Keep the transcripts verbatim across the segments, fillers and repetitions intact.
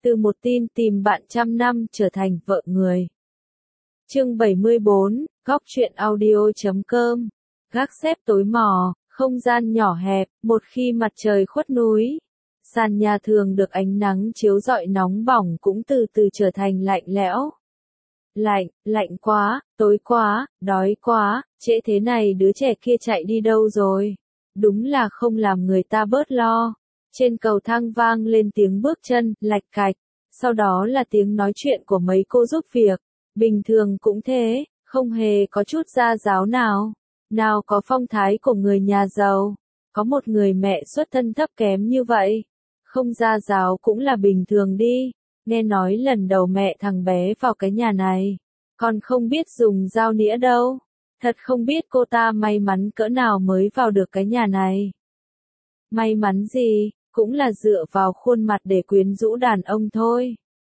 Từ một tin tìm bạn trăm năm trở thành vợ người. Chương bảy mươi bốn, góc truyện audio chấm com. Gác xếp tối mò, không gian nhỏ hẹp, một khi mặt trời khuất núi, sàn nhà thường được ánh nắng chiếu rọi nóng bỏng cũng từ từ trở thành lạnh lẽo. Lạnh, lạnh quá, tối quá, đói quá, trễ thế này đứa trẻ kia chạy đi đâu rồi? Đúng là không làm người ta bớt lo. Trên cầu thang vang lên tiếng bước chân, lạch cạch, sau đó là tiếng nói chuyện của mấy cô giúp việc. Bình thường cũng thế, không hề có chút gia giáo nào. Nào có phong thái của người nhà giàu. Có một người mẹ xuất thân thấp kém như vậy. Không gia giáo cũng là bình thường đi. Nghe nói lần đầu mẹ thằng bé vào cái nhà này, còn không biết dùng dao nĩa đâu. Thật không biết cô ta may mắn cỡ nào mới vào được cái nhà này. May mắn gì, cũng là dựa vào khuôn mặt để quyến rũ đàn ông thôi.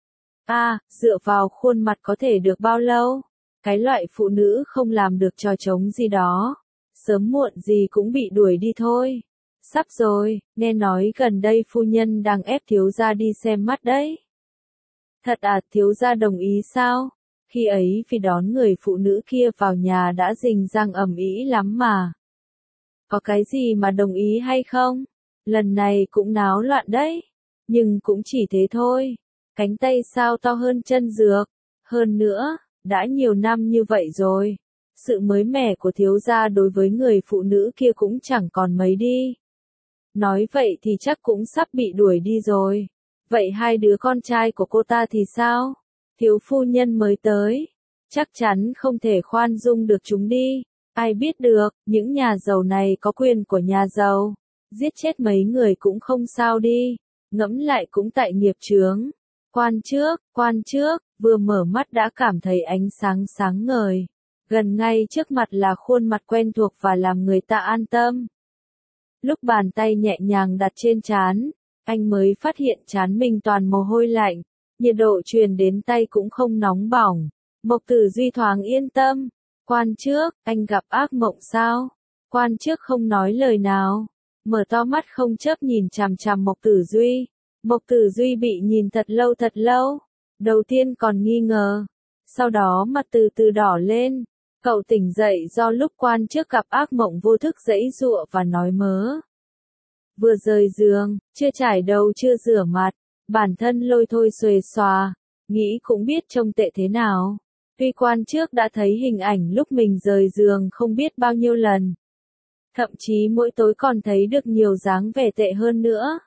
À, dựa vào khuôn mặt có thể được bao lâu? Cái loại phụ nữ không làm được trò trống gì đó, sớm muộn gì cũng bị đuổi đi thôi. Sắp rồi, nghe nói gần đây phu nhân đang ép thiếu gia đi xem mắt đấy. Thật à, thiếu gia đồng ý sao? Khi ấy vì đón người phụ nữ kia vào nhà đã rình rang ầm ĩ lắm mà. Có cái gì mà đồng ý hay không? Lần này cũng náo loạn đấy. Nhưng cũng chỉ thế thôi. Cánh tay sao to hơn chân dược. Hơn nữa, đã nhiều năm như vậy rồi. Sự mới mẻ của thiếu gia đối với người phụ nữ kia cũng chẳng còn mấy đi. Nói vậy thì chắc cũng sắp bị đuổi đi rồi. Vậy hai đứa con trai của cô ta thì sao? Thiếu phu nhân mới tới. Chắc chắn không thể khoan dung được chúng đi. Ai biết được, những nhà giàu này có quyền của nhà giàu. Giết chết mấy người cũng không sao đi. Ngẫm lại cũng tại nghiệp chướng. Quan trước, quan trước, vừa mở mắt đã cảm thấy ánh sáng sáng ngời. Gần ngay trước mặt là khuôn mặt quen thuộc và làm người ta an tâm. Lúc bàn tay nhẹ nhàng đặt trên trán, anh mới phát hiện trán mình toàn mồ hôi lạnh. Nhiệt độ truyền đến tay cũng không nóng bỏng. Mộc Tử Duy thoáng yên tâm. Quan trước, anh gặp ác mộng sao? Quan trước không nói lời nào. Mở to mắt không chớp nhìn chằm chằm Mộc Tử Duy. Mộc Tử Duy bị nhìn thật lâu thật lâu. Đầu tiên còn nghi ngờ. Sau đó mặt từ từ đỏ lên. Cậu tỉnh dậy do lúc quan trước gặp ác mộng vô thức giãy giụa và nói mớ. Vừa rời giường, chưa trải đầu chưa rửa mặt. Bản thân lôi thôi xuề xòa. Nghĩ cũng biết trông tệ thế nào. Tuy quan trước đã thấy hình ảnh lúc mình rời giường không biết bao nhiêu lần. Thậm chí mỗi tối còn thấy được nhiều dáng vẻ tệ hơn nữa.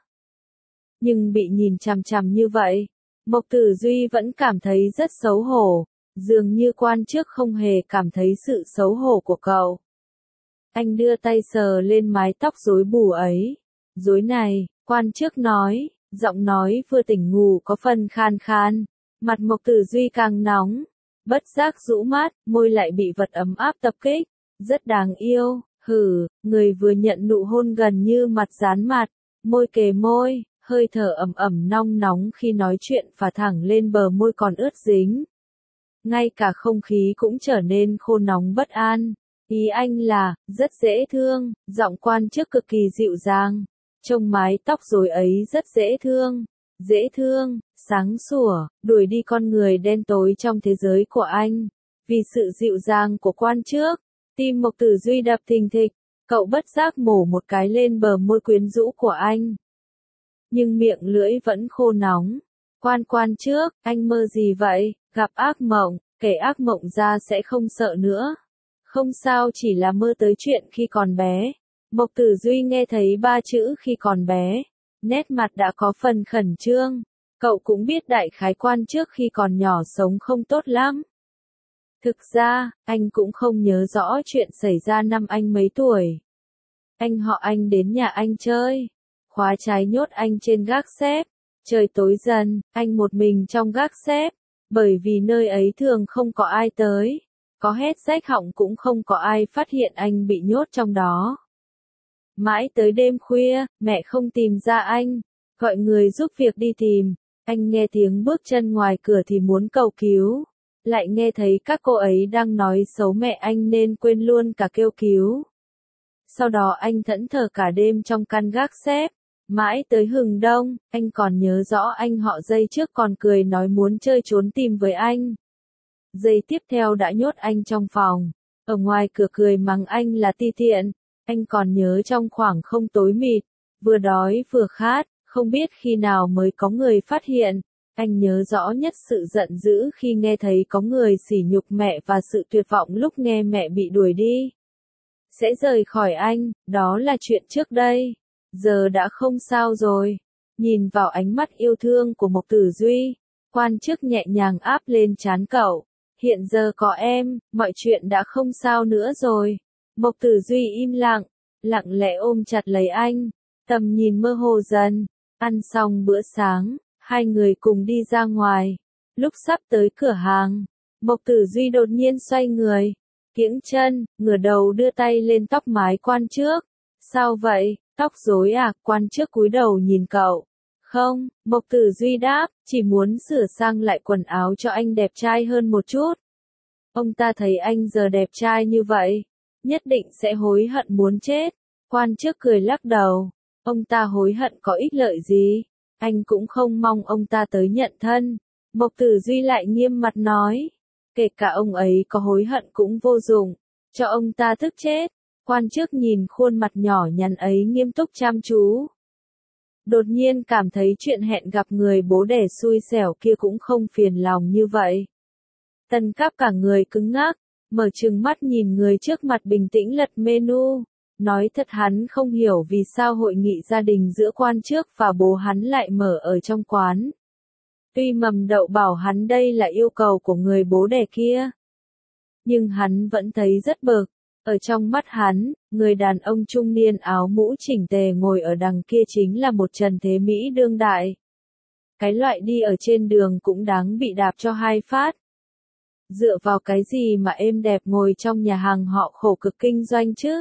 Nhưng bị nhìn chằm chằm như vậy, Mộc Tử Duy vẫn cảm thấy rất xấu hổ, dường như quan trước không hề cảm thấy sự xấu hổ của cậu. Anh đưa tay sờ lên mái tóc rối bù ấy. Rối này, quan trước nói, giọng nói vừa tỉnh ngủ có phần khan khan, mặt Mộc Tử Duy càng nóng, bất giác rũ mắt, môi lại bị vật ấm áp tập kích, rất đáng yêu. Hừ, người vừa nhận nụ hôn gần như mặt dán mặt, môi kề môi, hơi thở ẩm ẩm nong nóng khi nói chuyện phả thẳng lên bờ môi còn ướt dính. Ngay cả không khí cũng trở nên khô nóng bất an. Ý anh là, rất dễ thương, giọng quan trước cực kỳ dịu dàng. Trông mái tóc rối ấy rất dễ thương, dễ thương, sáng sủa, đuổi đi con người đen tối trong thế giới của anh. Vì sự dịu dàng của quan trước, tim Mộc Tử Duy đập thình thịch, cậu bất giác mổ một cái lên bờ môi quyến rũ của anh. Nhưng miệng lưỡi vẫn khô nóng. Quan quan trước, anh mơ gì vậy? Gặp ác mộng, kể ác mộng ra sẽ không sợ nữa. Không sao, chỉ là mơ tới chuyện khi còn bé. Mộc Tử Duy nghe thấy ba chữ khi còn bé. Nét mặt đã có phần khẩn trương. Cậu cũng biết đại khái quan trước khi còn nhỏ sống không tốt lắm. Thực ra, anh cũng không nhớ rõ chuyện xảy ra năm anh mấy tuổi. Anh họ anh đến nhà anh chơi. Khóa trái nhốt anh trên gác xếp. Trời tối dần, anh một mình trong gác xếp. Bởi vì nơi ấy thường không có ai tới. Có hét rách họng cũng không có ai phát hiện anh bị nhốt trong đó. Mãi tới đêm khuya, mẹ không tìm ra anh. Gọi người giúp việc đi tìm. Anh nghe tiếng bước chân ngoài cửa thì muốn cầu cứu. Lại nghe thấy các cô ấy đang nói xấu mẹ anh nên quên luôn cả kêu cứu. Sau đó anh thẫn thờ cả đêm trong căn gác xếp. Mãi tới hừng đông, anh còn nhớ rõ anh họ Dây trước còn cười nói muốn chơi trốn tìm với anh. Giây tiếp theo đã nhốt anh trong phòng. Ở ngoài cửa cười mắng anh là ti tiện. Anh còn nhớ trong khoảng không tối mịt, vừa đói vừa khát, không biết khi nào mới có người phát hiện. Anh nhớ rõ nhất sự giận dữ khi nghe thấy có người sỉ nhục mẹ và sự tuyệt vọng lúc nghe mẹ bị đuổi đi. Sẽ rời khỏi anh, đó là chuyện trước đây. Giờ đã không sao rồi. Nhìn vào ánh mắt yêu thương của Mộc Tử Duy, quan chức nhẹ nhàng áp lên trán cậu. Hiện giờ có em, mọi chuyện đã không sao nữa rồi. Mộc Tử Duy im lặng, lặng lẽ ôm chặt lấy anh, tầm nhìn mơ hồ dần. Ăn xong bữa sáng, hai người cùng đi ra ngoài. Lúc sắp tới cửa hàng, Mộc Tử Duy đột nhiên xoay người, kiễng chân, ngửa đầu đưa tay lên tóc mái quan trước. Sao vậy, tóc rối à? Quan trước cúi đầu nhìn cậu. Không, Mộc Tử Duy đáp, chỉ muốn sửa sang lại quần áo cho anh đẹp trai hơn một chút. Ông ta thấy anh giờ đẹp trai như vậy, nhất định sẽ hối hận muốn chết. Quan trước cười lắc đầu, ông ta hối hận có ích lợi gì, anh cũng không mong ông ta tới nhận thân. Mộc Tử Duy lại nghiêm mặt nói, kể cả ông ấy có hối hận cũng vô dụng, cho ông ta tức chết. Quan trước nhìn khuôn mặt nhỏ nhắn ấy nghiêm túc chăm chú. Đột nhiên cảm thấy chuyện hẹn gặp người bố đẻ xui xẻo kia cũng không phiền lòng như vậy. Tân Cáp cả người cứng ngắc, mở trừng mắt nhìn người trước mặt bình tĩnh lật menu. Nói thật hắn không hiểu vì sao hội nghị gia đình giữa quan trước và bố hắn lại mở ở trong quán. Tuy mầm đậu bảo hắn đây là yêu cầu của người bố đẻ kia, nhưng hắn vẫn thấy rất bực. Ở trong mắt hắn, người đàn ông trung niên áo mũ chỉnh tề ngồi ở đằng kia chính là một trần thế Mỹ đương đại. Cái loại đi ở trên đường cũng đáng bị đạp cho hai phát. Dựa vào cái gì mà êm đẹp ngồi trong nhà hàng họ khổ cực kinh doanh chứ?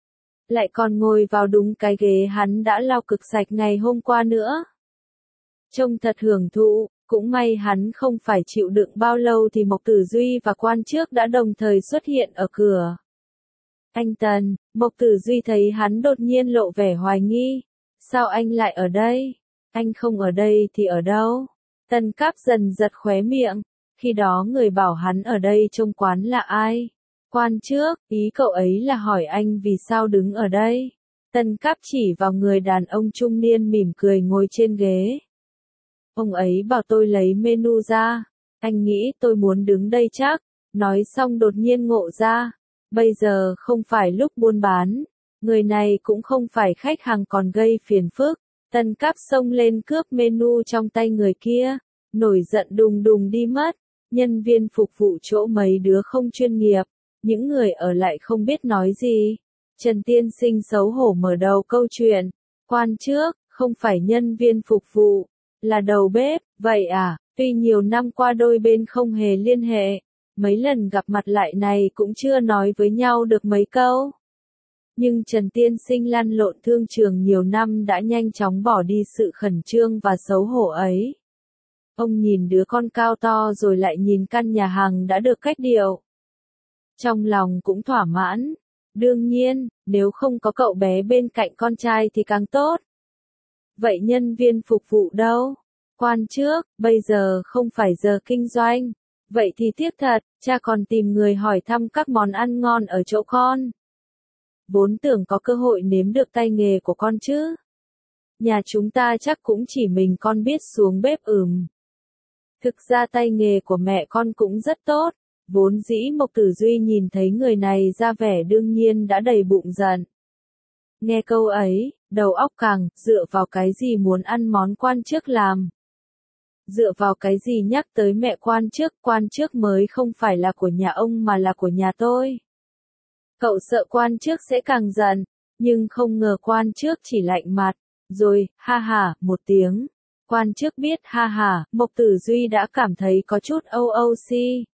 Lại còn ngồi vào đúng cái ghế hắn đã lau cực sạch ngày hôm qua nữa. Trông thật hưởng thụ, cũng may hắn không phải chịu đựng bao lâu thì Mộc Tử Duy và quan trước đã đồng thời xuất hiện ở cửa. Anh Tần, Mộc Tử Duy thấy hắn đột nhiên lộ vẻ hoài nghi. Sao anh lại ở đây? Anh không ở đây thì ở đâu? Tân Cáp dần giật khóe miệng. Khi đó người bảo hắn ở đây trong quán là ai? Quan trước, ý cậu ấy là hỏi anh vì sao đứng ở đây. Tân Cáp chỉ vào người đàn ông trung niên mỉm cười ngồi trên ghế. Ông ấy bảo tôi lấy menu ra. Anh nghĩ tôi muốn đứng đây chắc. Nói xong đột nhiên ngộ ra. Bây giờ không phải lúc buôn bán. Người này cũng không phải khách hàng còn gây phiền phức. Tân Cáp xông lên cướp menu trong tay người kia. Nổi giận đùng đùng đi mất. Nhân viên phục vụ chỗ mấy đứa không chuyên nghiệp. Những người ở lại không biết nói gì. Trần Tiên Sinh xấu hổ mở đầu câu chuyện. Quan trước, không phải nhân viên phục vụ, là đầu bếp, vậy à? Tuy nhiều năm qua đôi bên không hề liên hệ, mấy lần gặp mặt lại này cũng chưa nói với nhau được mấy câu. Nhưng Trần Tiên Sinh lăn lộn thương trường nhiều năm đã nhanh chóng bỏ đi sự khẩn trương và xấu hổ ấy. Ông nhìn đứa con cao to rồi lại nhìn căn nhà hàng đã được cách điệu. Trong lòng cũng thỏa mãn. Đương nhiên, nếu không có cậu bé bên cạnh con trai thì càng tốt. Vậy nhân viên phục vụ đâu? Quan trước, bây giờ không phải giờ kinh doanh. Vậy thì tiếc thật, cha còn tìm người hỏi thăm các món ăn ngon ở chỗ con. Vốn tưởng có cơ hội nếm được tay nghề của con chứ. Nhà chúng ta chắc cũng chỉ mình con biết xuống bếp ừm. Thực ra tay nghề của mẹ con cũng rất tốt. Vốn dĩ Mộc Tử Duy nhìn thấy người này ra vẻ đương nhiên đã đầy bụng giận. Nghe câu ấy, đầu óc càng, dựa vào cái gì muốn ăn món quan trước làm? Dựa vào cái gì nhắc tới mẹ quan trước, quan trước mới không phải là của nhà ông mà là của nhà tôi. Cậu sợ quan trước sẽ càng giận, nhưng không ngờ quan trước chỉ lạnh mặt, rồi, ha ha, một tiếng. Quan trước biết ha ha, Mộc Tử Duy đã cảm thấy có chút o o c.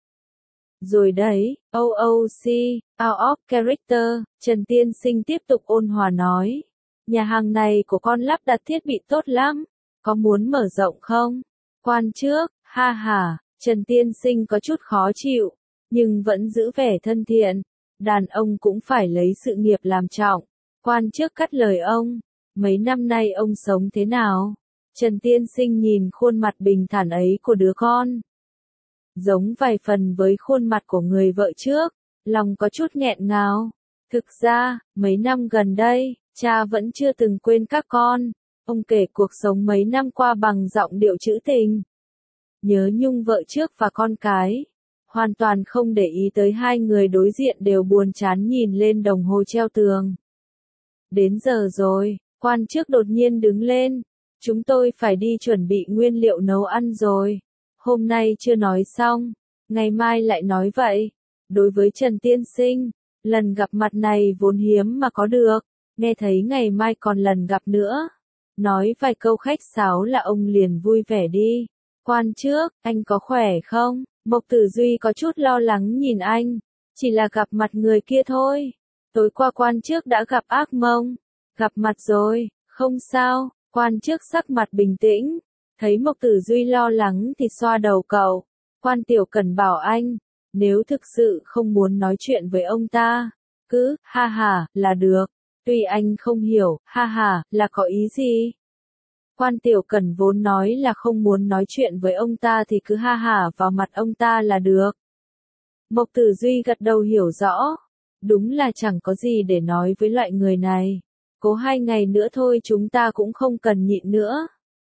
Rồi đấy, o o c, out of character, Trần Tiên Sinh tiếp tục ôn hòa nói. Nhà hàng này của con lắp đặt thiết bị tốt lắm, có muốn mở rộng không? Quan trước, ha ha, Trần Tiên Sinh có chút khó chịu, nhưng vẫn giữ vẻ thân thiện. Đàn ông cũng phải lấy sự nghiệp làm trọng. Quan trước cắt lời ông. mấy năm nay ông sống thế nào? Trần Tiên Sinh nhìn khuôn mặt bình thản ấy của đứa con. Giống vài phần với khuôn mặt của người vợ trước, lòng có chút nghẹn ngào. Thực ra, mấy năm gần đây, cha vẫn chưa từng quên các con. Ông kể cuộc sống mấy năm qua bằng giọng điệu trữ tình. Nhớ nhung vợ trước và con cái. Hoàn toàn không để ý tới hai người đối diện đều buồn chán nhìn lên đồng hồ treo tường. Đến giờ rồi, quan chức đột nhiên đứng lên. Chúng tôi phải đi chuẩn bị nguyên liệu nấu ăn rồi. Hôm nay chưa nói xong, ngày mai lại nói vậy. Đối với Trần Tiên Sinh, lần gặp mặt này vốn hiếm mà có được, nghe thấy ngày mai còn lần gặp nữa. Nói vài câu khách sáo là ông liền vui vẻ đi. Quan chức, anh có khỏe không? Mộc Tử Duy có chút lo lắng nhìn anh. Chỉ là gặp mặt người kia thôi. Tối qua quan chức đã gặp ác mộng. Gặp mặt rồi, không sao. Quan chức sắc mặt bình tĩnh. Thấy Mộc Tử Duy lo lắng thì xoa đầu cậu. Quan Tiểu Cẩn bảo anh, nếu thực sự không muốn nói chuyện với ông ta, cứ, ha ha, là được. Tuy anh không hiểu, ha ha, là có ý gì? Quan Tiểu Cẩn vốn nói là không muốn nói chuyện với ông ta thì cứ ha ha vào mặt ông ta là được. Mộc Tử Duy gật đầu hiểu rõ. Đúng là chẳng có gì để nói với loại người này. Cố hai ngày nữa thôi chúng ta cũng không cần nhịn nữa.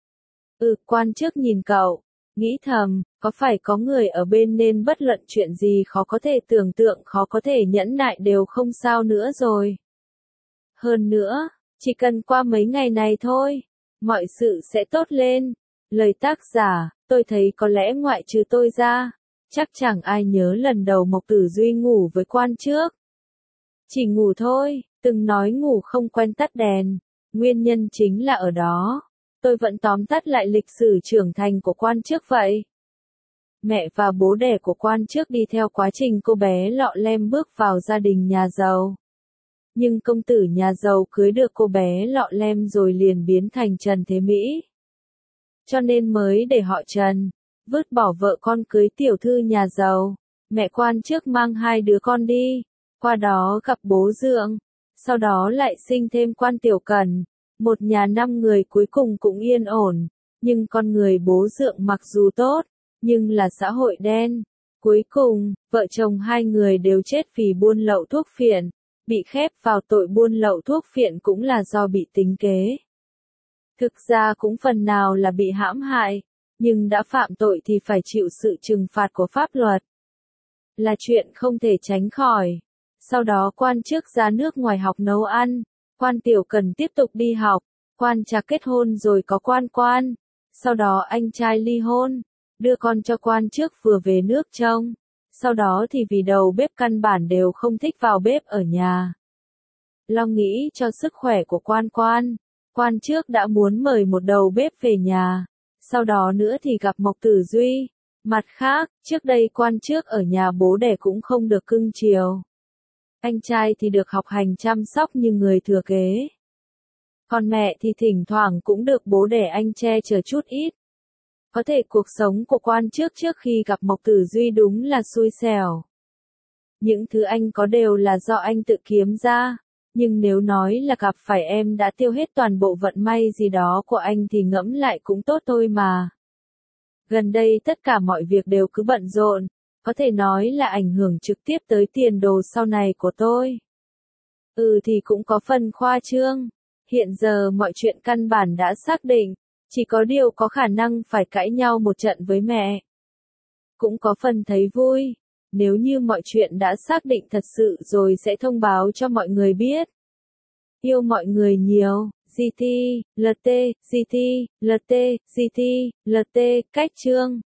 Ừ, quan chức nhìn cậu, nghĩ thầm, có phải có người ở bên nên bất luận chuyện gì khó có thể tưởng tượng, khó có thể nhẫn nại đều không sao nữa rồi. Hơn nữa, chỉ cần qua mấy ngày này thôi, mọi sự sẽ tốt lên. Lời tác giả, tôi thấy có lẽ ngoại trừ tôi ra, chắc chẳng ai nhớ lần đầu Mộc Tử Duy ngủ với quan chức. Chỉ ngủ thôi, từng nói ngủ không quen tắt đèn, nguyên nhân chính là ở đó. Tôi vẫn tóm tắt lại lịch sử trưởng thành của quan chức vậy. Mẹ và bố đẻ của quan chức đi theo quá trình cô bé Lọ Lem bước vào gia đình nhà giàu. Nhưng công tử nhà giàu cưới được cô bé Lọ Lem rồi liền biến thành Trần Thế Mỹ. Cho nên mới để họ Trần, vứt bỏ vợ con cưới tiểu thư nhà giàu. Mẹ quan chức mang hai đứa con đi, qua đó gặp bố dượng, sau đó lại sinh thêm quan Tiểu Cẩn. Một nhà năm người cuối cùng cũng yên ổn, nhưng con người bố dượng mặc dù tốt, nhưng là xã hội đen. Cuối cùng, vợ chồng hai người đều chết vì buôn lậu thuốc phiện, bị khép vào tội buôn lậu thuốc phiện cũng là do bị tính kế. Thực ra cũng phần nào là bị hãm hại, nhưng đã phạm tội thì phải chịu sự trừng phạt của pháp luật. Là chuyện không thể tránh khỏi. Sau đó quan chức ra nước ngoài học nấu ăn. Quan Tiểu Cẩn tiếp tục đi học, quan Trạc kết hôn rồi có quan quan, sau đó anh trai ly hôn, đưa con cho quan chức vừa về nước trông, sau đó thì vì đầu bếp căn bản đều không thích vào bếp ở nhà. Lo nghĩ cho sức khỏe của quan quan, quan chức đã muốn mời một đầu bếp về nhà, sau đó nữa thì gặp Mộc Tử Duy. Mặt khác, trước đây quan chức ở nhà bố đẻ cũng không được cưng chiều. Anh trai thì được học hành chăm sóc như người thừa kế. Còn mẹ thì thỉnh thoảng cũng được bố đẻ anh che chở chút ít. Có thể cuộc sống của quan chức trước khi gặp Mộc Tử Duy đúng là xui xẻo. Những thứ anh có đều là do anh tự kiếm ra. Nhưng nếu nói là gặp phải em đã tiêu hết toàn bộ vận may gì đó của anh thì ngẫm lại cũng tốt thôi mà. Gần đây tất cả mọi việc đều cứ bận rộn. Có thể nói là ảnh hưởng trực tiếp tới tiền đồ sau này của tôi. Ừ thì cũng có phần khoa trương. Hiện giờ mọi chuyện căn bản đã xác định, chỉ có điều có khả năng phải cãi nhau một trận với mẹ. Cũng có phần thấy vui, nếu như mọi chuyện đã xác định thật sự rồi sẽ thông báo cho mọi người biết. Yêu mọi người nhiều, giê tê, lờ tê, giê tê, lờ tê, giê tê, lờ tê, cách chương.